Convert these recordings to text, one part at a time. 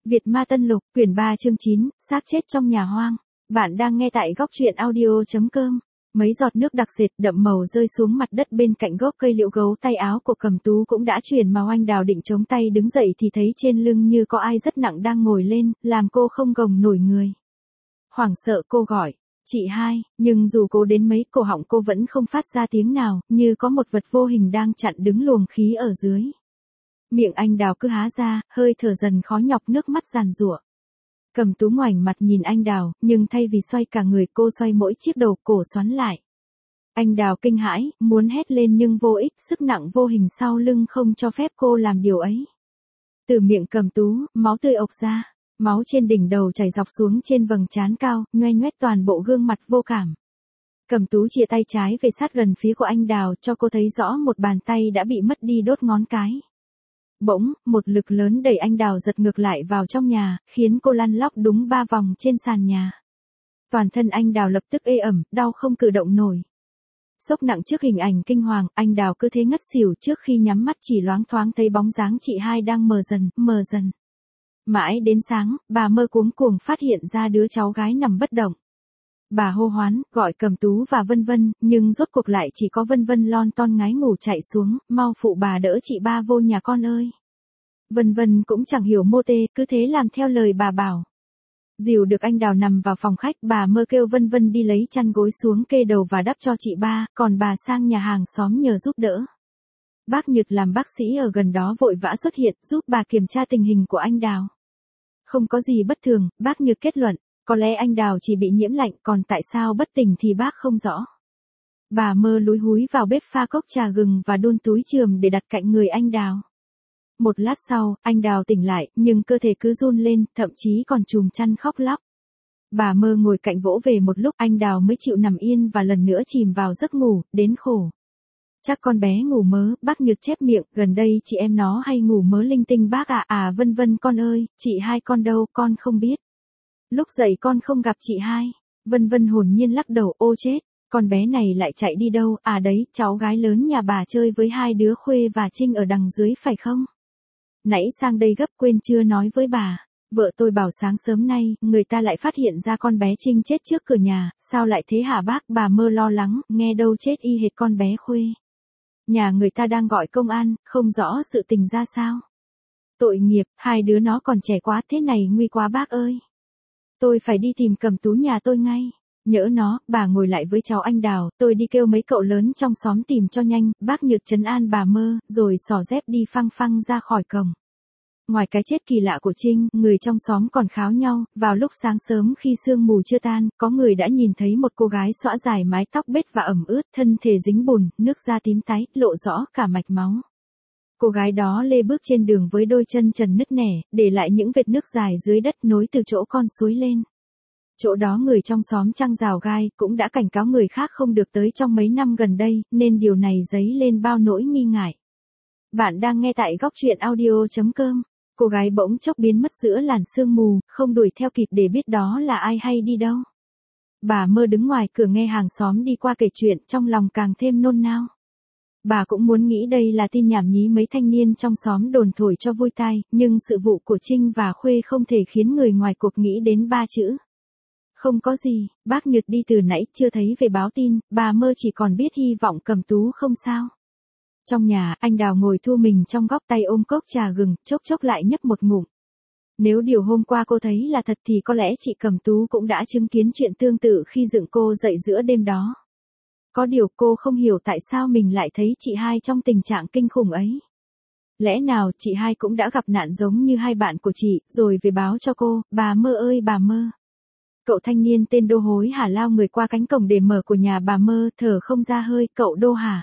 Việt Ma Tân Lục, quyển 3 chương 9, xác chết trong nhà hoang. Bạn đang nghe tại góc truyện audio.com. Mấy giọt nước đặc sệt đậm màu rơi xuống mặt đất bên cạnh gốc cây liễu gấu, tay áo của Cẩm Tú cũng đã chuyển màu. Anh Đào định chống tay đứng dậy thì thấy trên lưng như có ai rất nặng đang ngồi lên, làm cô không gồng nổi người. Hoảng sợ cô gọi, chị hai, nhưng dù cố đến mấy cổ họng cô vẫn không phát ra tiếng nào, như có một vật vô hình đang chặn đứng luồng khí ở dưới. Miệng anh Đào cứ há ra, hơi thở dần khó nhọc, nước mắt giàn giụa. Cẩm Tú ngoảnh mặt nhìn anh Đào, nhưng thay vì xoay cả người cô xoay mỗi chiếc đầu cổ xoắn lại. Anh Đào kinh hãi, muốn hét lên nhưng vô ích, sức nặng vô hình sau lưng không cho phép cô làm điều ấy. Từ miệng Cẩm Tú, máu tươi ộc ra, máu trên đỉnh đầu chảy dọc xuống trên vầng trán cao, nhoe nhoét toàn bộ gương mặt vô cảm. Cẩm Tú chìa tay trái về sát gần phía của anh Đào, cho cô thấy rõ một bàn tay đã bị mất đi đốt ngón cái. Bỗng, một lực lớn đẩy anh Đào giật ngược lại vào trong nhà, khiến cô lăn lóc đúng 3 vòng trên sàn nhà. Toàn thân anh Đào lập tức ê ẩm, đau không cử động nổi. Sốc nặng trước hình ảnh kinh hoàng, anh Đào cứ thế ngất xỉu, trước khi nhắm mắt chỉ loáng thoáng thấy bóng dáng chị hai đang mờ dần. Mãi đến sáng, bà mơ cuống cuồng phát hiện ra đứa cháu gái nằm bất động. Bà hô hoán, gọi Cẩm Tú và Vân Vân, nhưng rốt cuộc lại chỉ có Vân Vân lon ton ngái ngủ chạy xuống, mau phụ bà đỡ chị ba vô nhà con ơi. Vân Vân cũng chẳng hiểu mô tê, cứ thế làm theo lời bà bảo. Dìu được anh Đào nằm vào phòng khách, bà mơ kêu Vân Vân đi lấy chăn gối xuống kê đầu và đắp cho chị ba, còn bà sang nhà hàng xóm nhờ giúp đỡ. Bác Nhật làm bác sĩ ở gần đó vội vã xuất hiện, giúp bà kiểm tra tình hình của anh Đào. Không có gì bất thường, bác Nhật kết luận. Có lẽ anh Đào chỉ bị nhiễm lạnh, còn tại sao bất tỉnh thì bác không rõ. Bà mơ lúi húi vào bếp pha cốc trà gừng và đun túi chườm để đặt cạnh người anh Đào. Một lát sau, anh Đào tỉnh lại, nhưng cơ thể cứ run lên, thậm chí còn trùm chăn khóc lóc. Bà mơ ngồi cạnh vỗ về một lúc, anh Đào mới chịu nằm yên và lần nữa chìm vào giấc ngủ, đến khổ. Chắc con bé ngủ mớ, bác Nhật chép miệng, gần đây chị em nó hay ngủ mớ linh tinh bác ạ. Vân Vân con ơi, chị hai con đâu, con không biết. Lúc dậy con không gặp chị hai. Vân Vân hồn nhiên lắc đầu, ô chết, con bé này lại chạy đi đâu, đấy, cháu gái lớn nhà bà chơi với hai đứa Khuê và Trinh ở đằng dưới phải không? Nãy sang đây gấp quên chưa nói với bà, vợ tôi bảo sáng sớm nay, người ta lại phát hiện ra con bé Trinh chết trước cửa nhà, sao lại thế hả bác? Bà mơ lo lắng, nghe đâu chết y hệt con bé Khuê. Nhà người ta đang gọi công an, không rõ sự tình ra sao. Tội nghiệp, hai đứa nó còn trẻ quá, thế này nguy quá bác ơi. Tôi phải đi tìm Cẩm Tú nhà tôi ngay. Nhỡ nó, bà ngồi lại với cháu anh Đào, tôi đi kêu mấy cậu lớn trong xóm tìm cho nhanh. Bác Nhật trấn an bà mơ, rồi xỏ dép đi phăng phăng ra khỏi cổng. Ngoài cái chết kỳ lạ của Trinh, người trong xóm còn kháo nhau. Vào lúc sáng sớm khi sương mù chưa tan, có người đã nhìn thấy một cô gái xõa dài mái tóc bết và ẩm ướt, thân thể dính bùn, nước da tím tái, lộ rõ cả mạch máu. Cô gái đó lê bước trên đường với đôi chân trần nứt nẻ, để lại những vệt nước dài dưới đất nối từ chỗ con suối lên. Chỗ đó người trong xóm trăng rào gai cũng đã cảnh cáo người khác không được tới trong mấy năm gần đây, nên điều này dấy lên bao nỗi nghi ngại. Bạn đang nghe tại góc truyện audio.com. Cô gái bỗng chốc biến mất giữa làn sương mù, không đuổi theo kịp để biết đó là ai hay đi đâu. Bà mơ đứng ngoài cửa nghe hàng xóm đi qua kể chuyện, trong lòng càng thêm nôn nao. Bà cũng muốn nghĩ đây là tin nhảm nhí mấy thanh niên trong xóm đồn thổi cho vui tai, nhưng sự vụ của Trinh và Khuê không thể khiến người ngoài cuộc nghĩ đến 3 chữ. Không có gì, bác Nhật đi từ nãy chưa thấy về báo tin, bà mơ chỉ còn biết hy vọng Cẩm Tú không sao. Trong nhà, anh Đào ngồi thu mình trong góc, tay ôm cốc trà gừng, chốc lại nhấp một ngụm. Nếu điều hôm qua cô thấy là thật thì có lẽ chị Cẩm Tú cũng đã chứng kiến chuyện tương tự khi dựng cô dậy giữa đêm đó. Có điều cô không hiểu tại sao mình lại thấy chị hai trong tình trạng kinh khủng ấy. Lẽ nào chị hai cũng đã gặp nạn giống như hai bạn của chị, rồi về báo cho cô, bà mơ ơi bà mơ. Cậu thanh niên tên Đô hối hả lao người qua cánh cổng để mở của nhà bà mơ, thở không ra hơi, cậu Đô hả?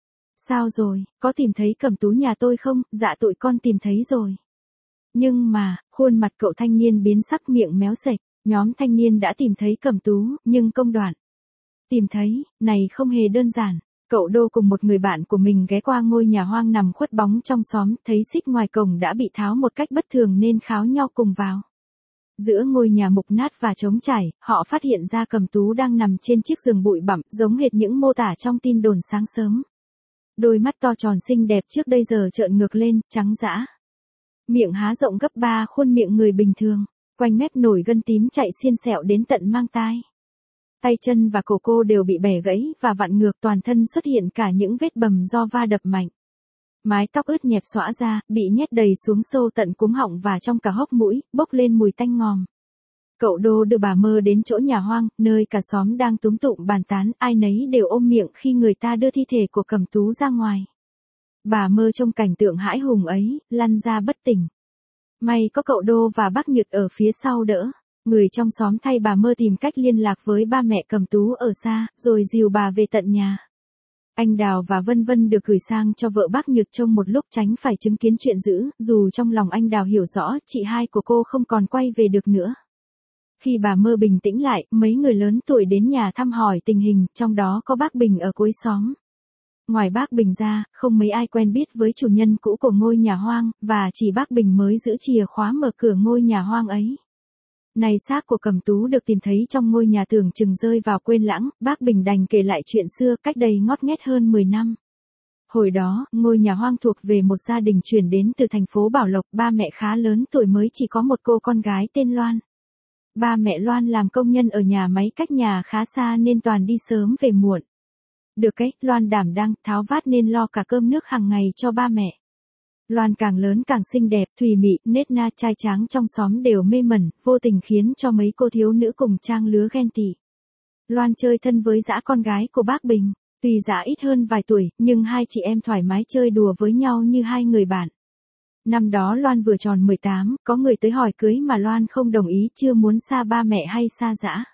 Sao rồi, có tìm thấy Cẩm Tú nhà tôi không? Dạ tụi con tìm thấy rồi. Nhưng mà, khuôn mặt cậu thanh niên biến sắc, miệng méo sệch, nhóm thanh niên đã tìm thấy Cẩm Tú, nhưng công đoạn. Tìm thấy, này không hề đơn giản. Cậu Đô cùng một người bạn của mình ghé qua ngôi nhà hoang nằm khuất bóng trong xóm, thấy xích ngoài cổng đã bị tháo một cách bất thường nên kháo nhau cùng vào. Giữa ngôi nhà mục nát và trống trải, họ phát hiện ra Cẩm Tú đang nằm trên chiếc giường bụi bặm, giống hệt những mô tả trong tin đồn sáng sớm. Đôi mắt to tròn xinh đẹp trước đây giờ trợn ngược lên, trắng dã. miệng há rộng gấp 3 khuôn miệng người bình thường, quanh mép nổi gân tím chạy xiên xẹo đến tận mang tai. Tay chân và cổ cô đều bị bẻ gãy và vặn ngược, toàn thân xuất hiện cả những vết bầm do va đập mạnh. Mái tóc ướt nhẹp xõa ra, bị nhét đầy xuống sâu tận cuống họng và trong cả hốc mũi, bốc lên mùi tanh ngòm. Cậu Đô đưa bà Mơ đến chỗ nhà hoang, nơi cả xóm đang túm tụm bàn tán, ai nấy đều ôm miệng khi người ta đưa thi thể của Cẩm Tú ra ngoài. Bà Mơ trông cảnh tượng hãi hùng ấy, lăn ra bất tỉnh. May có cậu Đô và bác Nhược ở phía sau đỡ. Người trong xóm thay bà Mơ tìm cách liên lạc với ba mẹ Cẩm Tú ở xa, rồi dìu bà về tận nhà. Anh Đào và Vân Vân được gửi sang cho vợ bác Nhược trông một lúc tránh phải chứng kiến chuyện dữ, dù trong lòng anh Đào hiểu rõ chị hai của cô không còn quay về được nữa. Khi bà Mơ bình tĩnh lại, mấy người lớn tuổi đến nhà thăm hỏi tình hình, trong đó có bác Bình ở cuối xóm. Ngoài bác Bình ra, không mấy ai quen biết với chủ nhân cũ của ngôi nhà hoang, và chỉ bác Bình mới giữ chìa khóa mở cửa ngôi nhà hoang ấy. Này xác của Cẩm Tú được tìm thấy trong ngôi nhà tưởng chừng rơi vào quên lãng, bác Bình đành kể lại chuyện xưa cách đây ngót nghét hơn 10 năm. Hồi đó, ngôi nhà hoang thuộc về một gia đình chuyển đến từ thành phố Bảo Lộc, ba mẹ khá lớn tuổi mới chỉ có một cô con gái tên Loan. Ba mẹ Loan làm công nhân ở nhà máy cách nhà khá xa nên toàn đi sớm về muộn. Được cái, Loan đảm đang, tháo vát nên lo cả cơm nước hàng ngày cho ba mẹ. Loan càng lớn càng xinh đẹp, thùy mị, nết na, trai tráng trong xóm đều mê mẩn, vô tình khiến cho mấy cô thiếu nữ cùng trang lứa ghen tị. Loan chơi thân với Dã con gái của bác Bình, tuy Dã ít hơn vài tuổi, nhưng hai chị em thoải mái chơi đùa với nhau như hai người bạn. Năm đó Loan vừa tròn 18, có người tới hỏi cưới mà Loan không đồng ý, chưa muốn xa ba mẹ hay xa Dã.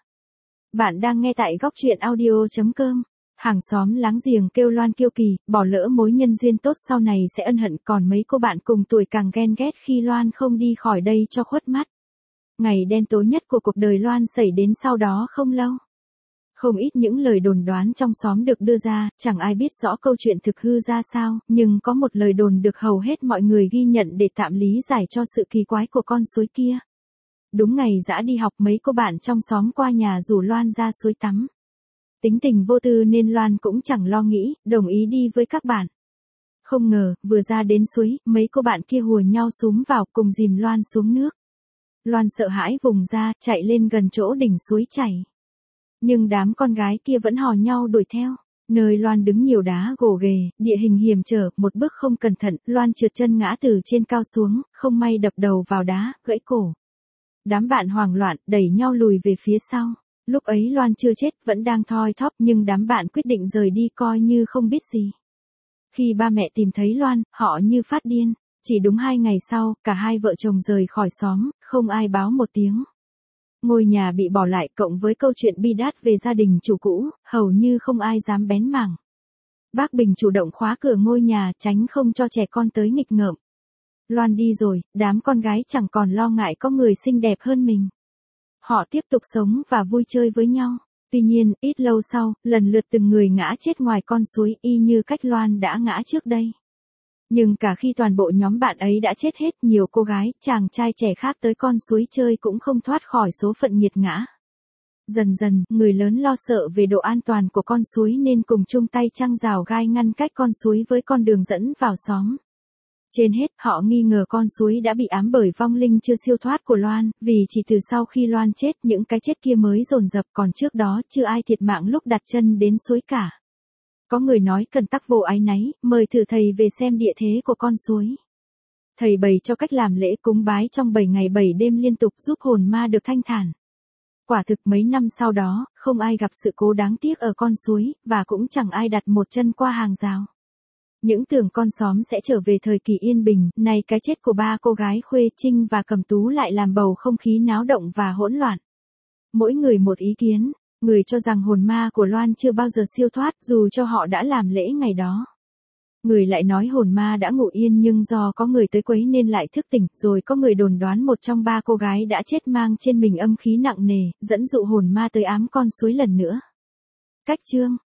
Bạn đang nghe tại góc truyện audio.com. Hàng xóm láng giềng kêu Loan kiêu kỳ, bỏ lỡ mối nhân duyên tốt sau này sẽ ân hận, còn mấy cô bạn cùng tuổi càng ghen ghét khi Loan không đi khỏi đây cho khuất mắt. Ngày đen tối nhất của cuộc đời Loan xảy đến sau đó không lâu. Không ít những lời đồn đoán trong xóm được đưa ra, chẳng ai biết rõ câu chuyện thực hư ra sao, nhưng có một lời đồn được hầu hết mọi người ghi nhận để tạm lý giải cho sự kỳ quái của con suối kia. Đúng ngày Dã đi học, mấy cô bạn trong xóm qua nhà rủ Loan ra suối tắm. Tính tình vô tư nên Loan cũng chẳng lo nghĩ, đồng ý đi với các bạn. Không ngờ, vừa ra đến suối, mấy cô bạn kia hùa nhau xúm vào cùng dìm Loan xuống nước. Loan sợ hãi vùng ra, chạy lên gần chỗ đỉnh suối chảy. Nhưng đám con gái kia vẫn hò nhau đuổi theo. Nơi Loan đứng nhiều đá gồ ghề, địa hình hiểm trở, một bước không cẩn thận, Loan trượt chân ngã từ trên cao xuống, không may đập đầu vào đá, gãy cổ. Đám bạn hoảng loạn, đẩy nhau lùi về phía sau. Lúc ấy Loan chưa chết, vẫn đang thoi thóp, nhưng đám bạn quyết định rời đi coi như không biết gì. Khi ba mẹ tìm thấy Loan, họ như phát điên. Chỉ đúng 2 ngày sau, cả hai vợ chồng rời khỏi xóm, không ai báo một tiếng. Ngôi nhà bị bỏ lại, cộng với câu chuyện bi đát về gia đình chủ cũ, hầu như không ai dám bén mảng. Bác Bình chủ động khóa cửa ngôi nhà, tránh không cho trẻ con tới nghịch ngợm. Loan đi rồi, đám con gái chẳng còn lo ngại có người xinh đẹp hơn mình. Họ tiếp tục sống và vui chơi với nhau. Tuy nhiên, ít lâu sau, lần lượt từng người ngã chết ngoài con suối, y như cách Loan đã ngã trước đây. Nhưng cả khi toàn bộ nhóm bạn ấy đã chết hết, nhiều cô gái, chàng trai trẻ khác tới con suối chơi cũng không thoát khỏi số phận nghiệt ngã. Dần dần, người lớn lo sợ về độ an toàn của con suối nên cùng chung tay trăng rào gai ngăn cách con suối với con đường dẫn vào xóm. Trên hết, họ nghi ngờ con suối đã bị ám bởi vong linh chưa siêu thoát của Loan, vì chỉ từ sau khi Loan chết, những cái chết kia mới dồn dập, còn trước đó chưa ai thiệt mạng lúc đặt chân đến suối cả. Có người nói cần tắc vô áy náy, mời thử thầy về xem địa thế của con suối. Thầy bày cho cách làm lễ cúng bái trong 7 ngày 7 đêm liên tục giúp hồn ma được thanh thản. Quả thực mấy năm sau đó, không ai gặp sự cố đáng tiếc ở con suối, và cũng chẳng ai đặt một chân qua hàng rào. Những tưởng con xóm sẽ trở về thời kỳ yên bình, nay cái chết của ba cô gái Khuê Trinh và Cẩm Tú lại làm bầu không khí náo động và hỗn loạn. Mỗi người một ý kiến, người cho rằng hồn ma của Loan chưa bao giờ siêu thoát dù cho họ đã làm lễ ngày đó. Người lại nói hồn ma đã ngủ yên nhưng do có người tới quấy nên lại thức tỉnh, rồi có người đồn đoán một trong ba cô gái đã chết mang trên mình âm khí nặng nề, dẫn dụ hồn ma tới ám con suối lần nữa. Cách chương